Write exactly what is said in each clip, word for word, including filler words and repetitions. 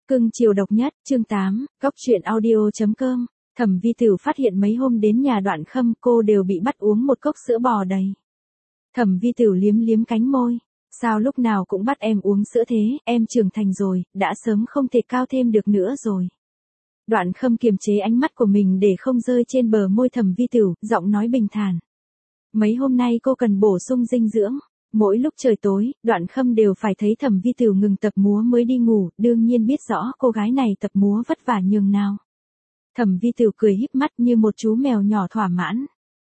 Cưng chiều độc nhất, chương tám, góc truyện audio.com. Thẩm Vi Tửu phát hiện mấy hôm đến nhà Đoạn Khâm cô đều bị bắt uống một cốc sữa bò đầy. Thẩm Vi Tửu liếm liếm cánh môi. Sao lúc nào cũng bắt em uống sữa thế, em trưởng thành rồi, đã sớm không thể cao thêm được nữa rồi. Đoạn Khâm kiềm chế ánh mắt của mình để không rơi trên bờ môi Thẩm Vi Tửu, giọng nói bình thản. Mấy hôm nay cô cần bổ sung dinh dưỡng. Mỗi lúc trời tối, Đoạn Khâm đều phải thấy Thẩm Vi Tửu ngừng tập múa mới đi ngủ, đương nhiên biết rõ cô gái này tập múa vất vả nhường nào. Thẩm Vi Tửu cười híp mắt như một chú mèo nhỏ thỏa mãn.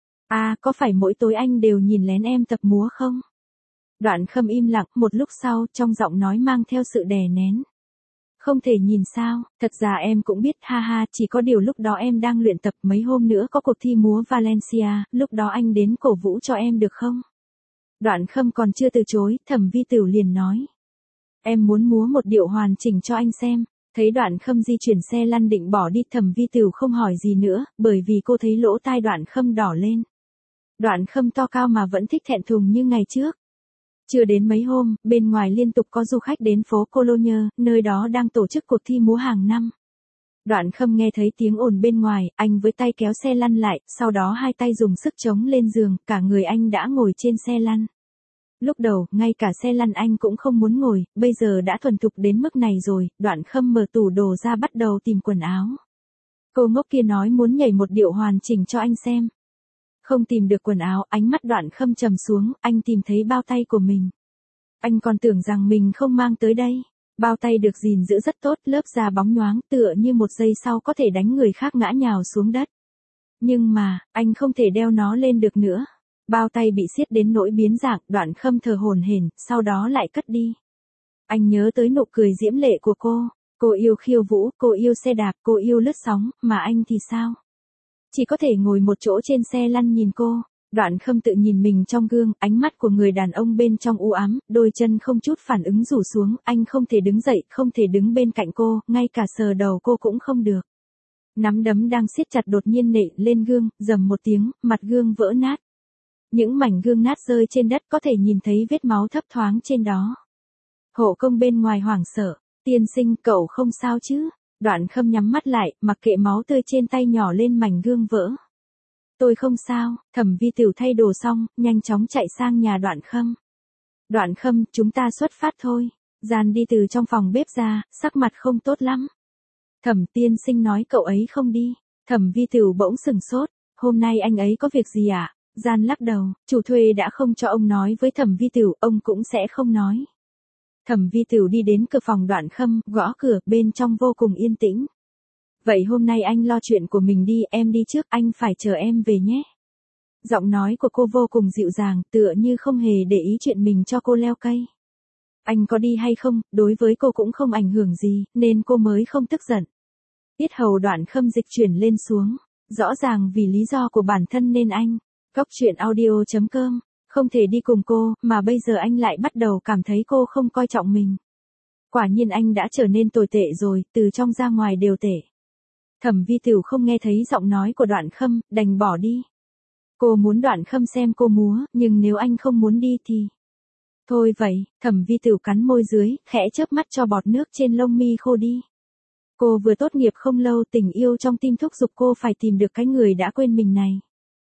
À, có phải mỗi tối anh đều nhìn lén em tập múa không? Đoạn Khâm im lặng, một lúc sau, trong giọng nói mang theo sự đè nén. Không thể nhìn sao, thật ra em cũng biết, ha ha, chỉ có điều lúc đó em đang luyện tập, mấy hôm nữa có cuộc thi múa Valencia, lúc đó anh đến cổ vũ cho em được không? Đoạn Khâm còn chưa từ chối, Thẩm Vi Tửu liền nói. Em muốn múa một điệu hoàn chỉnh cho anh xem. Thấy Đoạn Khâm di chuyển xe lăn định bỏ đi, Thẩm Vi Tửu không hỏi gì nữa, bởi vì cô thấy lỗ tai Đoạn Khâm đỏ lên. Đoạn Khâm to cao mà vẫn thích thẹn thùng như ngày trước. Chưa đến mấy hôm, bên ngoài liên tục có du khách đến phố Cologne, nơi đó đang tổ chức cuộc thi múa hàng năm. Đoạn Khâm nghe thấy tiếng ồn bên ngoài, anh với tay kéo xe lăn lại, sau đó hai tay dùng sức chống lên giường, cả người anh đã ngồi trên xe lăn. Lúc đầu, ngay cả xe lăn anh cũng không muốn ngồi, bây giờ đã thuần thục đến mức này rồi, Đoạn Khâm mở tủ đồ ra bắt đầu tìm quần áo. Cô ngốc kia nói muốn nhảy một điệu hoàn chỉnh cho anh xem. Không tìm được quần áo, ánh mắt Đoạn Khâm trầm xuống, anh tìm thấy bao tay của mình. Anh còn tưởng rằng mình không mang tới đây. Bao tay được gìn giữ rất tốt, lớp da bóng nhoáng, tựa như một giây sau có thể đánh người khác ngã nhào xuống đất. Nhưng mà, anh không thể đeo nó lên được nữa. Bao tay bị siết đến nỗi biến dạng, Đoạn Khâm thở hổn hển, sau đó lại cất đi. Anh nhớ tới nụ cười diễm lệ của cô. Cô yêu khiêu vũ, cô yêu xe đạp, cô yêu lướt sóng, mà anh thì sao? Chỉ có thể ngồi một chỗ trên xe lăn nhìn cô. Đoạn Khâm tự nhìn mình trong gương, ánh mắt của người đàn ông bên trong u ám, đôi chân không chút phản ứng rủ xuống, anh không thể đứng dậy, không thể đứng bên cạnh cô, ngay cả sờ đầu cô cũng không được. Nắm đấm đang siết chặt đột nhiên nện lên gương, rầm một tiếng, mặt gương vỡ nát. Những mảnh gương nát rơi trên đất, có thể nhìn thấy vết máu thấp thoáng trên đó. Hộ công bên ngoài hoảng sợ, tiên sinh, cậu không sao chứ? Đoạn Khâm nhắm mắt lại, mặc kệ máu tươi trên tay nhỏ lên mảnh gương vỡ. Tôi không sao. Thẩm Vi Tửu thay đồ xong, nhanh chóng chạy sang nhà Đoạn Khâm. Đoạn Khâm, chúng ta xuất phát thôi. Gian đi từ trong phòng bếp ra, sắc mặt không tốt lắm. Thẩm tiên sinh nói cậu ấy không đi. Thẩm Vi Tửu bỗng sừng sốt. Hôm nay anh ấy có việc gì ạ? À? Gian lắc đầu, chủ thuê đã không cho ông nói với Thẩm Vi Tửu, ông cũng sẽ không nói. Thẩm Vi Tửu đi đến cửa phòng Đoạn Khâm, gõ cửa, bên trong vô cùng yên tĩnh. Vậy hôm nay anh lo chuyện của mình đi, em đi trước, anh phải chờ em về nhé. Giọng nói của cô vô cùng dịu dàng, tựa như không hề để ý chuyện mình cho cô leo cây. Anh có đi hay không, đối với cô cũng không ảnh hưởng gì, nên cô mới không tức giận. Yết hầu Đoạn Khâm dịch chuyển lên xuống, rõ ràng vì lý do của bản thân nên anh. Góc truyện audio.com, không thể đi cùng cô, mà bây giờ anh lại bắt đầu cảm thấy cô không coi trọng mình. Quả nhiên anh đã trở nên tồi tệ rồi, từ trong ra ngoài đều tệ. Thẩm Vi Tửu không nghe thấy giọng nói của Đoạn Khâm, đành bỏ đi. Cô muốn Đoạn Khâm xem cô múa, nhưng nếu anh không muốn đi thì... Thôi vậy, Thẩm Vi Tửu cắn môi dưới, khẽ chớp mắt cho bọt nước trên lông mi khô đi. Cô vừa tốt nghiệp không lâu, tình yêu trong tim thúc giục cô phải tìm được cái người đã quên mình này.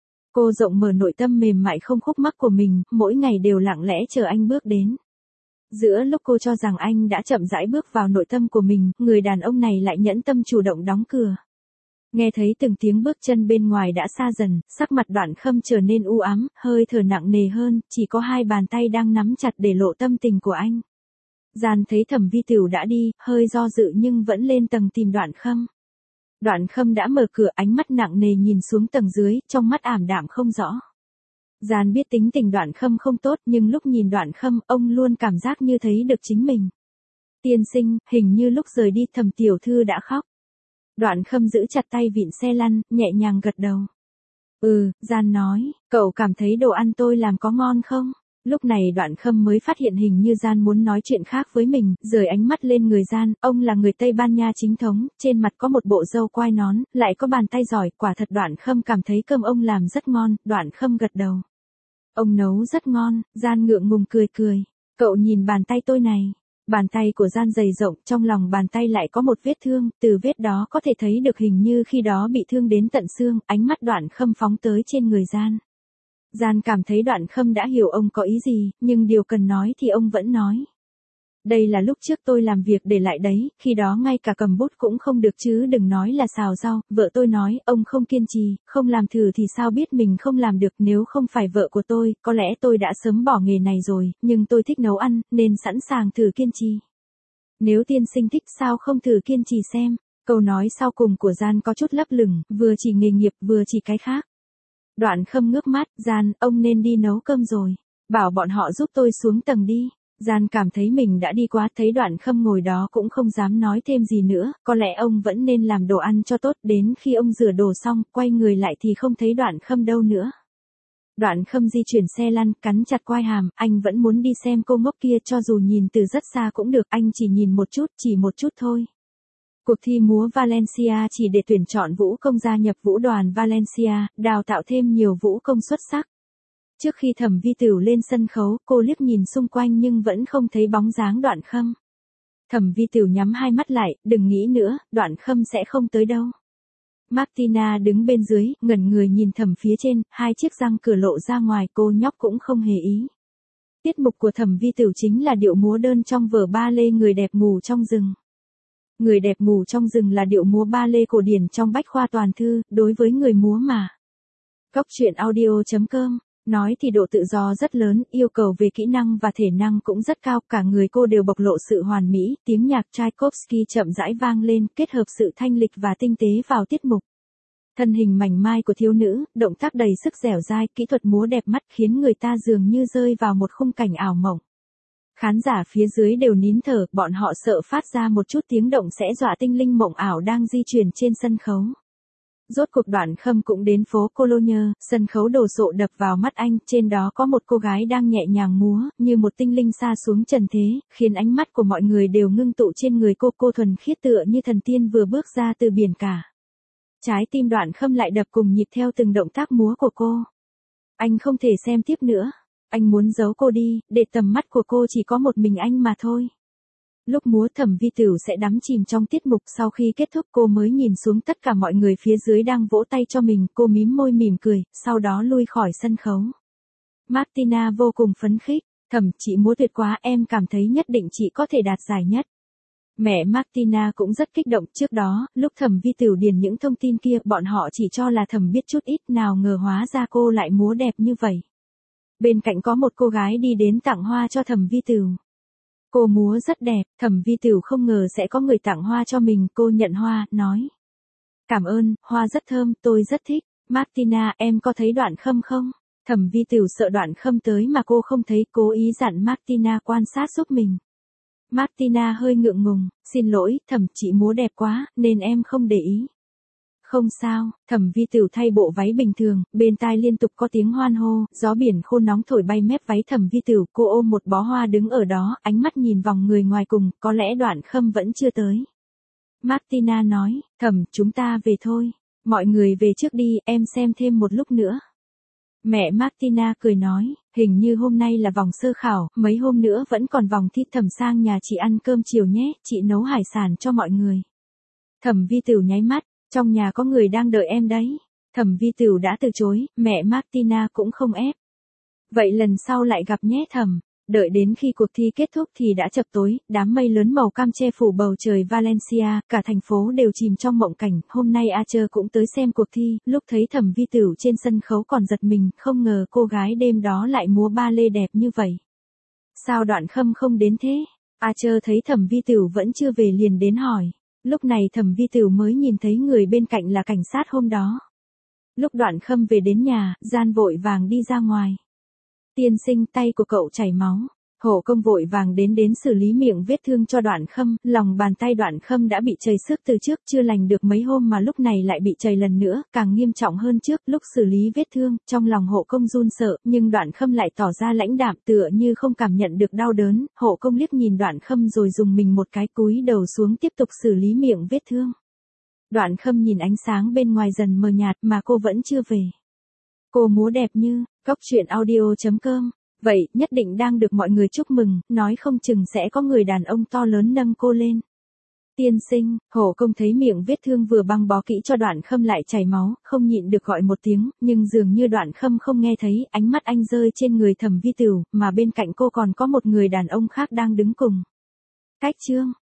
Cô rộng mở nội tâm mềm mại không khúc mắc của mình, mỗi ngày đều lặng lẽ chờ anh bước đến. Giữa lúc cô cho rằng anh đã chậm rãi bước vào nội tâm của mình, người đàn ông này lại nhẫn tâm chủ động đóng cửa. Nghe thấy từng tiếng bước chân bên ngoài đã xa dần, sắc mặt Đoạn Khâm trở nên u ám, hơi thở nặng nề hơn, chỉ có hai bàn tay đang nắm chặt để lộ tâm tình của anh. Gian thấy Thẩm Vi Tửu đã đi, hơi do dự nhưng vẫn lên tầng tìm Đoạn Khâm. Đoạn Khâm đã mở cửa, ánh mắt nặng nề nhìn xuống tầng dưới, trong mắt ảm đạm không rõ. Gian biết tính tình Đoạn Khâm không tốt, nhưng lúc nhìn Đoạn Khâm, ông luôn cảm giác như thấy được chính mình. Tiên sinh, hình như lúc rời đi Thẩm tiểu thư đã khóc. Đoạn Khâm giữ chặt tay vịn xe lăn, nhẹ nhàng gật đầu. Ừ, Gian nói, cậu cảm thấy đồ ăn tôi làm có ngon không? Lúc này Đoạn Khâm mới phát hiện hình như Gian muốn nói chuyện khác với mình, rời ánh mắt lên người Gian, ông là người Tây Ban Nha chính thống, trên mặt có một bộ râu quai nón, lại có bàn tay giỏi, quả thật Đoạn Khâm cảm thấy cơm ông làm rất ngon, Đoạn Khâm gật đầu. Ông nấu rất ngon, Gian ngượng ngùng cười cười, cậu nhìn bàn tay tôi này. Bàn tay của Gian dày rộng, trong lòng bàn tay lại có một vết thương, từ vết đó có thể thấy được hình như khi đó bị thương đến tận xương, ánh mắt Đoạn Khâm phóng tới trên người Gian. Gian cảm thấy Đoạn Khâm đã hiểu ông có ý gì, nhưng điều cần nói thì ông vẫn nói. Đây là lúc trước tôi làm việc để lại đấy, khi đó ngay cả cầm bút cũng không được chứ đừng nói là xào rau, vợ tôi nói, ông không kiên trì, không làm thử thì sao biết mình không làm được, nếu không phải vợ của tôi, có lẽ tôi đã sớm bỏ nghề này rồi, nhưng tôi thích nấu ăn, nên sẵn sàng thử kiên trì. Nếu tiên sinh thích sao không thử kiên trì xem, câu nói sau cùng của Gian có chút lấp lửng, vừa chỉ nghề nghiệp vừa chỉ cái khác. Đoạn Khâm ngước mắt, Gian, ông nên đi nấu cơm rồi, bảo bọn họ giúp tôi xuống tầng đi. Gian cảm thấy mình đã đi quá, thấy Đoạn Khâm ngồi đó cũng không dám nói thêm gì nữa, có lẽ ông vẫn nên làm đồ ăn cho tốt, đến khi ông rửa đồ xong, quay người lại thì không thấy Đoạn Khâm đâu nữa. Đoạn Khâm di chuyển xe lăn, cắn chặt quai hàm, anh vẫn muốn đi xem cô ngốc kia, cho dù nhìn từ rất xa cũng được, anh chỉ nhìn một chút, chỉ một chút thôi. Cuộc thi múa Valencia chỉ để tuyển chọn vũ công gia nhập vũ đoàn Valencia, đào tạo thêm nhiều vũ công xuất sắc. Trước khi Thẩm Vi Tửu lên sân khấu, cô liếc nhìn xung quanh nhưng vẫn không thấy bóng dáng Đoạn Khâm. Thẩm Vi Tửu nhắm hai mắt lại, đừng nghĩ nữa, Đoạn Khâm sẽ không tới đâu. Martina đứng bên dưới, ngẩn người nhìn Thẩm phía trên, hai chiếc răng cửa lộ ra ngoài, cô nhóc cũng không hề ý. Tiết mục của Thẩm Vi Tửu chính là điệu múa đơn trong vở ba lê Người đẹp ngủ trong rừng. Người đẹp ngủ trong rừng là điệu múa ba lê cổ điển trong Bách khoa toàn thư, đối với người múa mà. Góc truyện audio chấm com. Nói thì độ tự do rất lớn, yêu cầu về kỹ năng và thể năng cũng rất cao, cả người cô đều bộc lộ sự hoàn mỹ, tiếng nhạc Tchaikovsky chậm rãi vang lên, kết hợp sự thanh lịch và tinh tế vào tiết mục. Thân hình mảnh mai của thiếu nữ, động tác đầy sức dẻo dai, kỹ thuật múa đẹp mắt khiến người ta dường như rơi vào một khung cảnh ảo mộng. Khán giả phía dưới đều nín thở, bọn họ sợ phát ra một chút tiếng động sẽ dọa tinh linh mộng ảo đang di chuyển trên sân khấu. Rốt cuộc Đoạn Khâm cũng đến phố Cologne, sân khấu đồ sộ đập vào mắt anh, trên đó có một cô gái đang nhẹ nhàng múa, như một tinh linh sa xuống trần thế, khiến ánh mắt của mọi người đều ngưng tụ trên người cô, cô thuần khiết tựa như thần tiên vừa bước ra từ biển cả. Trái tim Đoạn Khâm lại đập cùng nhịp theo từng động tác múa của cô. Anh không thể xem tiếp nữa, anh muốn giấu cô đi, để tầm mắt của cô chỉ có một mình anh mà thôi. Lúc múa Thẩm Vi Tửu sẽ đắm chìm trong tiết mục, sau khi kết thúc cô mới nhìn xuống tất cả mọi người phía dưới đang vỗ tay cho mình, cô mím môi mỉm cười, sau đó lui khỏi sân khấu. Martina vô cùng phấn khích, Thẩm chị múa tuyệt quá, em cảm thấy nhất định chị có thể đạt giải nhất. Mẹ Martina cũng rất kích động, trước đó, lúc Thẩm Vi Tửu điền những thông tin kia, bọn họ chỉ cho là Thẩm biết chút ít, nào ngờ hóa ra cô lại múa đẹp như vậy. Bên cạnh có một cô gái đi đến tặng hoa cho Thẩm Vi Tửu. Cô múa rất đẹp, Thẩm Vi Tửu không ngờ sẽ có người tặng hoa cho mình, cô nhận hoa, nói. Cảm ơn, hoa rất thơm, tôi rất thích. Martina, em có thấy Đoạn Khâm không? Thẩm Vi Tửu sợ Đoạn Khâm tới mà cô không thấy, cố ý dặn Martina quan sát giúp mình. Martina hơi ngượng ngùng, xin lỗi, Thẩm chị múa đẹp quá, nên em không để ý. Không sao, Thẩm Vi Tửu thay bộ váy bình thường, bên tai liên tục có tiếng hoan hô, gió biển khô nóng thổi bay mép váy Thẩm Vi Tửu, cô ôm một bó hoa đứng ở đó, ánh mắt nhìn vòng người ngoài cùng, có lẽ Đoạn Khâm vẫn chưa tới. Martina nói, Thẩm, chúng ta về thôi, mọi người về trước đi, em xem thêm một lúc nữa. Mẹ Martina cười nói, hình như hôm nay là vòng sơ khảo, mấy hôm nữa vẫn còn vòng thi, Thẩm sang nhà chị ăn cơm chiều nhé, chị nấu hải sản cho mọi người. Thẩm Vi Tửu nháy mắt. Trong nhà có người đang đợi em đấy. Thẩm Vi Tửu đã từ chối, mẹ Martina cũng không ép. Vậy lần sau lại gặp nhé Thẩm. Đợi đến khi cuộc thi kết thúc thì đã chập tối, đám mây lớn màu cam che phủ bầu trời Valencia, cả thành phố đều chìm trong mộng cảnh. Hôm nay Archer cũng tới xem cuộc thi, lúc thấy Thẩm Vi Tửu trên sân khấu còn giật mình, không ngờ cô gái đêm đó lại múa ba lê đẹp như vậy. Sao Đoạn Khâm không đến thế? Archer thấy Thẩm Vi Tửu vẫn chưa về liền đến hỏi. Lúc này Thẩm Vi Tửu mới nhìn thấy người bên cạnh là cảnh sát hôm đó. Lúc Đoạn Khâm về đến nhà, Gian vội vàng đi ra ngoài. Tiên sinh, tay của cậu chảy máu. Hộ công vội vàng đến đến xử lý miệng vết thương cho Đoạn Khâm, lòng bàn tay Đoạn Khâm đã bị chảy xước từ trước, chưa lành được mấy hôm mà lúc này lại bị chảy lần nữa, càng nghiêm trọng hơn trước. Lúc xử lý vết thương, trong lòng hộ công run sợ, nhưng Đoạn Khâm lại tỏ ra lãnh đạm, tựa như không cảm nhận được đau đớn. Hộ công liếc nhìn Đoạn Khâm rồi dùng mình một cái, cúi đầu xuống tiếp tục xử lý miệng vết thương. Đoạn Khâm nhìn ánh sáng bên ngoài dần mờ nhạt mà cô vẫn chưa về. Cô múa đẹp như, góc truyện audio chấm com Vậy, nhất định đang được mọi người chúc mừng, nói không chừng sẽ có người đàn ông to lớn nâng cô lên. Tiên sinh, hổ công thấy miệng vết thương vừa băng bó kỹ cho Đoạn Khâm lại chảy máu, không nhịn được gọi một tiếng, nhưng dường như Đoạn Khâm không nghe thấy, ánh mắt anh rơi trên người Thẩm Vi Tửu, mà bên cạnh cô còn có một người đàn ông khác đang đứng cùng. Cách Trương,